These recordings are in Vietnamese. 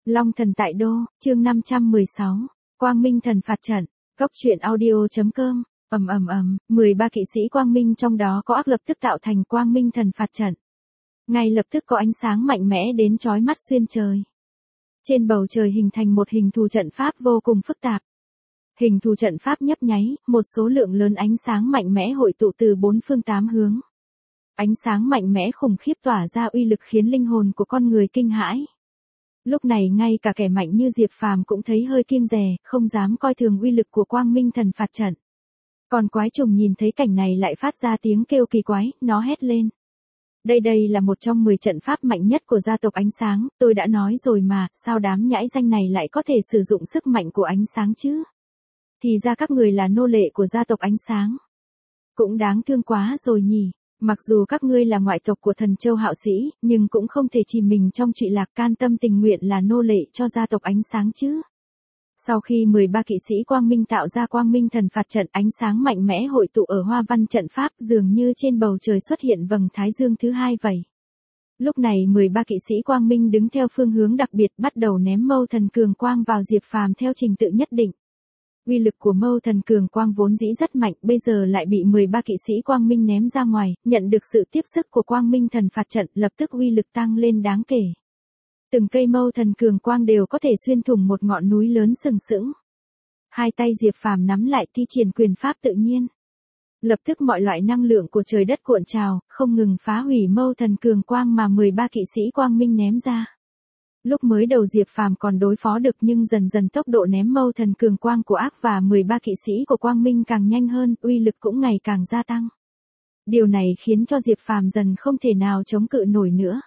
Long thần tại đô, chương 516. Quang Minh thần phạt trận. Góc truyện audio.com. 13 kỵ sĩ quang minh trong đó có ác lập tức tạo thành Quang Minh thần phạt trận. Ngay lập tức có ánh sáng mạnh mẽ đến chói mắt xuyên trời. Trên bầu trời hình thành một hình thù trận pháp vô cùng phức tạp. Hình thù trận pháp nhấp nháy, một số lượng lớn ánh sáng mạnh mẽ hội tụ từ bốn phương tám hướng. Ánh sáng mạnh mẽ khủng khiếp tỏa ra uy lực khiến linh hồn của con người kinh hãi. Lúc này ngay cả kẻ mạnh như Diệp Phàm cũng thấy hơi kiêng dè, không dám coi thường uy lực của Quang Minh thần phạt trận. Còn quái trùng nhìn thấy cảnh này lại phát ra tiếng kêu kỳ quái, nó hét lên. Đây là một trong 10 trận pháp mạnh nhất của gia tộc ánh sáng, tôi đã nói rồi mà, sao đám nhãi danh này lại có thể sử dụng sức mạnh của ánh sáng chứ? Thì ra các người là nô lệ của gia tộc ánh sáng. Cũng đáng thương quá rồi nhỉ. Mặc dù các ngươi là ngoại tộc của thần châu Hạo Sĩ, nhưng cũng không thể chìm mình trong trụy lạc, can tâm tình nguyện là nô lệ cho gia tộc ánh sáng chứ. Sau khi 13 kỵ sĩ quang minh tạo ra Quang Minh thần phạt trận, ánh sáng mạnh mẽ hội tụ ở hoa văn trận pháp, dường như trên bầu trời xuất hiện vầng thái dương thứ hai vậy. Lúc này 13 kỵ sĩ quang minh đứng theo phương hướng đặc biệt, bắt đầu ném mâu thần cường quang vào Diệp Phàm theo trình tự nhất định. Uy lực của mâu thần cường quang vốn dĩ rất mạnh, bây giờ lại bị 13 kỵ sĩ quang minh ném ra ngoài, nhận được sự tiếp sức của Quang Minh thần phạt trận, lập tức uy lực tăng lên đáng kể. Từng cây mâu thần cường quang đều có thể xuyên thủng một ngọn núi lớn sừng sững. Hai tay Diệp Phàm nắm lại thi triển quyền pháp tự nhiên. Lập tức mọi loại năng lượng của trời đất cuộn trào, không ngừng phá hủy mâu thần cường quang mà 13 kỵ sĩ quang minh ném ra. Lúc mới đầu Diệp Phàm còn đối phó được, nhưng dần dần tốc độ ném mâu thần cường quang của ác và 13 kỵ sĩ của Quang Minh càng nhanh hơn, uy lực cũng ngày càng gia tăng. Điều này khiến cho Diệp Phàm dần không thể nào chống cự nổi nữa.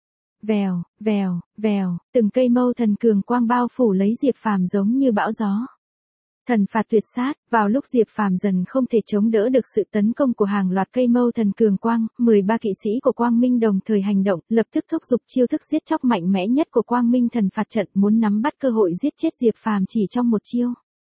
Vèo, vèo, vèo, từng cây mâu thần cường quang bao phủ lấy Diệp Phàm giống như bão gió. Thần phạt tuyệt sát, vào lúc Diệp Phàm dần không thể chống đỡ được sự tấn công của hàng loạt cây mâu thần cường quang, 13 kỵ sĩ của Quang Minh đồng thời hành động, lập tức thúc giục chiêu thức giết chóc mạnh mẽ nhất của Quang Minh thần phạt trận, muốn nắm bắt cơ hội giết chết Diệp Phàm chỉ trong một chiêu.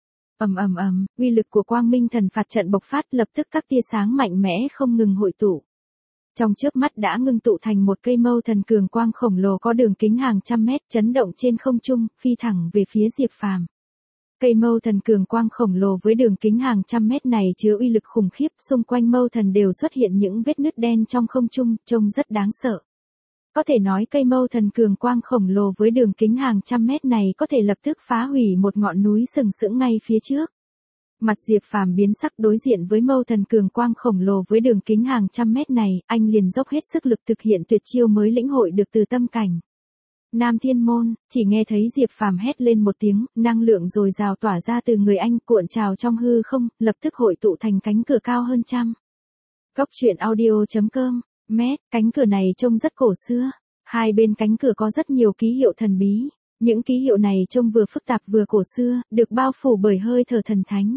Uy lực của Quang Minh thần phạt trận bộc phát, lập tức các tia sáng mạnh mẽ không ngừng hội tụ. Trong chớp mắt đã ngưng tụ thành một cây mâu thần cường quang khổng lồ có đường kính hàng trăm mét, chấn động trên không trung, phi thẳng về phía Diệp Phàm. Cây mâu thần cường quang khổng lồ với đường kính hàng trăm mét này chứa uy lực khủng khiếp, xung quanh mâu thần đều xuất hiện những vết nứt đen trong không trung, trông rất đáng sợ. Có thể nói cây mâu thần cường quang khổng lồ với đường kính hàng trăm mét này có thể lập tức phá hủy một ngọn núi sừng sững ngay phía trước. Mặt Diệp Phàm biến sắc, đối diện với mâu thần cường quang khổng lồ với đường kính hàng trăm mét này, anh liền dốc hết sức lực thực hiện tuyệt chiêu mới lĩnh hội được từ tâm cảnh. Nam Thiên Môn, chỉ nghe thấy Diệp Phàm hét lên một tiếng, năng lượng dồi dào tỏa ra từ người anh, cuộn trào trong hư không, lập tức hội tụ thành cánh cửa cao hơn trăm. Góc truyện audio.com. Cánh cửa này trông rất cổ xưa. Hai bên cánh cửa có rất nhiều ký hiệu thần bí. Những ký hiệu này trông vừa phức tạp vừa cổ xưa, được bao phủ bởi hơi thở thần thánh.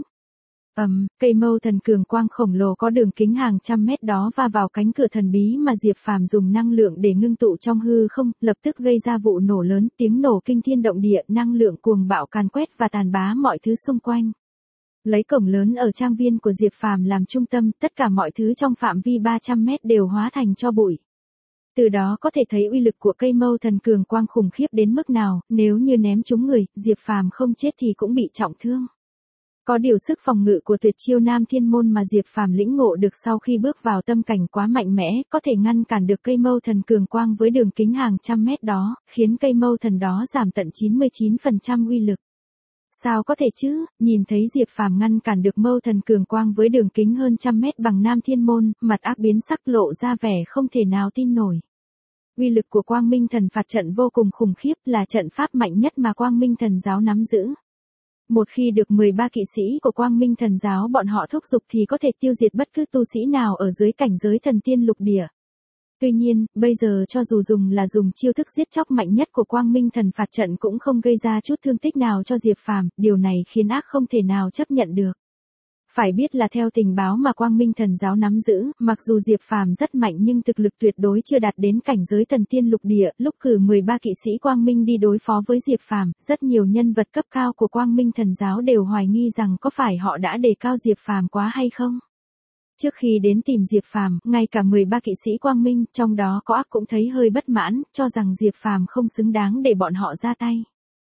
Cây mâu thần cường quang khổng lồ có đường kính hàng trăm mét đó va vào cánh cửa thần bí mà Diệp Phàm dùng năng lượng để ngưng tụ trong hư không, lập tức gây ra vụ nổ lớn, tiếng nổ kinh thiên động địa, năng lượng cuồng bạo càn quét và tàn bá mọi thứ xung quanh. Lấy cổng lớn ở trang viên của Diệp Phàm làm trung tâm, tất cả mọi thứ trong phạm vi 300 mét đều hóa thành tro bụi. Từ đó có thể thấy uy lực của cây mâu thần cường quang khủng khiếp đến mức nào, nếu như ném trúng người, Diệp Phàm không chết thì cũng bị trọng thương. Có điều sức phòng ngự của tuyệt chiêu Nam Thiên Môn mà Diệp Phàm lĩnh ngộ được sau khi bước vào tâm cảnh quá mạnh mẽ, có thể ngăn cản được cây mâu thần cường quang với đường kính hàng trăm mét đó, khiến cây mâu thần đó giảm tận 99% uy lực. Sao có thể chứ? Nhìn thấy Diệp Phàm ngăn cản được mâu thần cường quang với đường kính hơn trăm mét bằng Nam Thiên Môn, mặt ác biến sắc, lộ ra vẻ không thể nào tin nổi. Uy lực của Quang Minh thần phạt trận vô cùng khủng khiếp, là trận pháp mạnh nhất mà Quang Minh thần giáo nắm giữ. Một khi được 13 kỵ sĩ của Quang Minh thần giáo bọn họ thúc giục thì có thể tiêu diệt bất cứ tu sĩ nào ở dưới cảnh giới thần tiên lục địa. Tuy nhiên, bây giờ cho dù dùng chiêu thức giết chóc mạnh nhất của Quang Minh thần phạt trận cũng không gây ra chút thương tích nào cho Diệp Phàm, điều này khiến ác không thể nào chấp nhận được. Phải biết là theo tình báo mà Quang Minh thần giáo nắm giữ, mặc dù Diệp Phàm rất mạnh nhưng thực lực tuyệt đối chưa đạt đến cảnh giới thần tiên lục địa. Lúc cử 13 kỵ sĩ Quang Minh đi đối phó với Diệp Phàm, rất nhiều nhân vật cấp cao của Quang Minh thần giáo đều hoài nghi rằng có phải họ đã đề cao Diệp Phàm quá hay không. Trước khi đến tìm Diệp Phàm, ngay cả 13 kỵ sĩ Quang Minh, trong đó có ác cũng thấy hơi bất mãn, cho rằng Diệp Phàm không xứng đáng để bọn họ ra tay.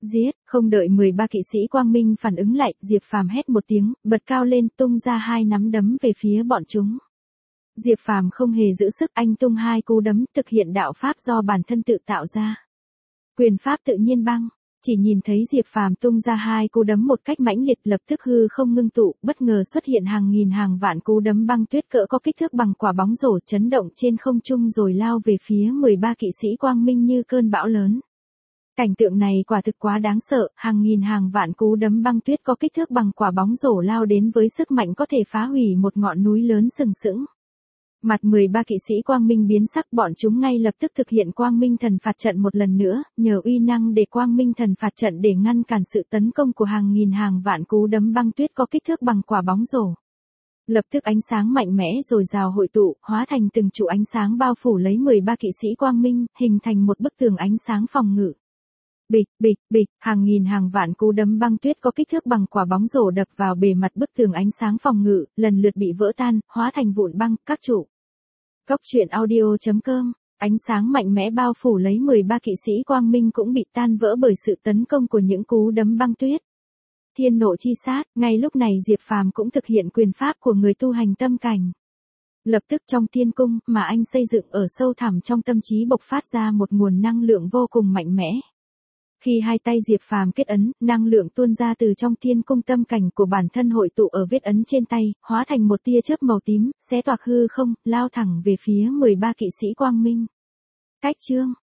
Giết, không đợi 13 kỵ sĩ quang minh phản ứng lại, Diệp Phàm hét một tiếng, bật cao lên tung ra hai nắm đấm về phía bọn chúng. Diệp Phàm không hề giữ sức, anh tung hai cú đấm thực hiện đạo pháp do bản thân tự tạo ra. Quyền pháp tự nhiên băng, chỉ nhìn thấy Diệp Phàm tung ra hai cú đấm một cách mãnh liệt, lập tức hư không ngưng tụ, bất ngờ xuất hiện hàng nghìn hàng vạn cú đấm băng tuyết cỡ có kích thước bằng quả bóng rổ chấn động trên không trung rồi lao về phía 13 kỵ sĩ quang minh như cơn bão lớn. Cảnh tượng này quả thực quá đáng sợ, hàng nghìn hàng vạn cú đấm băng tuyết có kích thước bằng quả bóng rổ lao đến với sức mạnh có thể phá hủy một ngọn núi lớn sừng sững. Mặt 13 kỵ sĩ quang minh biến sắc, bọn chúng ngay lập tức thực hiện quang minh thần phạt trận một lần nữa, nhờ uy năng để quang minh thần phạt trận để ngăn cản sự tấn công của hàng nghìn hàng vạn cú đấm băng tuyết có kích thước bằng quả bóng rổ. Lập tức ánh sáng mạnh mẽ rồi rào hội tụ, hóa thành từng trụ ánh sáng bao phủ lấy 13 kỵ sĩ quang minh, hình thành một bức tường ánh sáng phòng ngự. Bịch, bịch, bịch, hàng nghìn hàng vạn cú đấm băng tuyết có kích thước bằng quả bóng rổ đập vào bề mặt bức tường ánh sáng phòng ngự, lần lượt bị vỡ tan, hóa thành vụn băng, các trụ. Cốc truyện audio.com, ánh sáng mạnh mẽ bao phủ lấy 13 kỵ sĩ quang minh cũng bị tan vỡ bởi sự tấn công của những cú đấm băng tuyết. Thiên nộ chi sát, ngay lúc này Diệp Phàm cũng thực hiện quyền pháp của người tu hành tâm cảnh. Lập tức trong thiên cung mà anh xây dựng ở sâu thẳm trong tâm trí bộc phát ra một nguồn năng lượng vô cùng mạnh mẽ. Khi hai tay Diệp Phàm kết ấn, năng lượng tuôn ra từ trong thiên cung tâm cảnh của bản thân hội tụ ở vết ấn trên tay, hóa thành một tia chớp màu tím, xé toạc hư không, lao thẳng về phía 13 kỵ sĩ quang minh. Cách chương